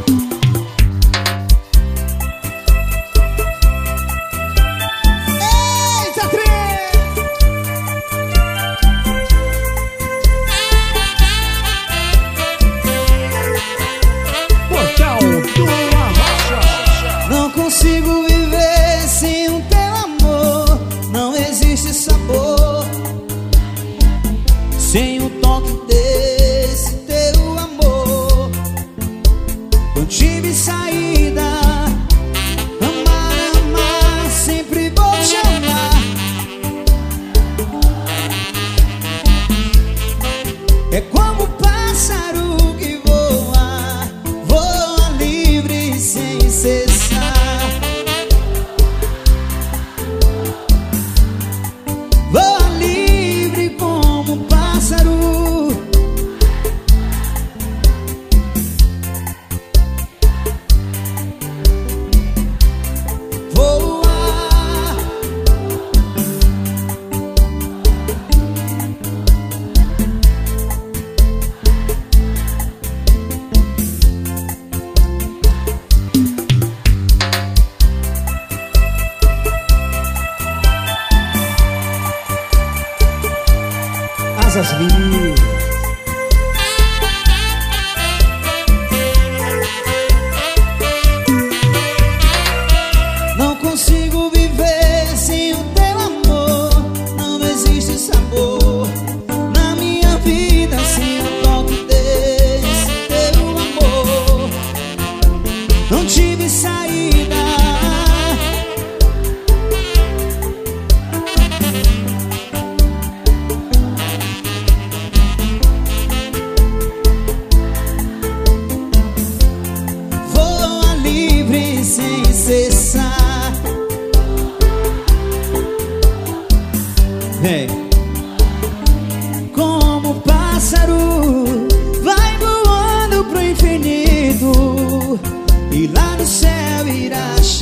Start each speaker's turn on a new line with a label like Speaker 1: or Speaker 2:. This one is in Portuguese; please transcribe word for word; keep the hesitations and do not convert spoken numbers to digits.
Speaker 1: Sem o toque desse teu amor, não tive saída. Amar, amar, sempre vou te amar. É como um pássaro que voa, voa livre sem cessar. Voa livre como um pássaro. Voa. Asas livres. Não consigo viver sem o teu amor. Não existe sabor na minha vida sem o toque desse teu amor. Não tive saída. Sem cessar. Vem. Como um pássaro vai voando pro infinito, e lá no céu irá chegar.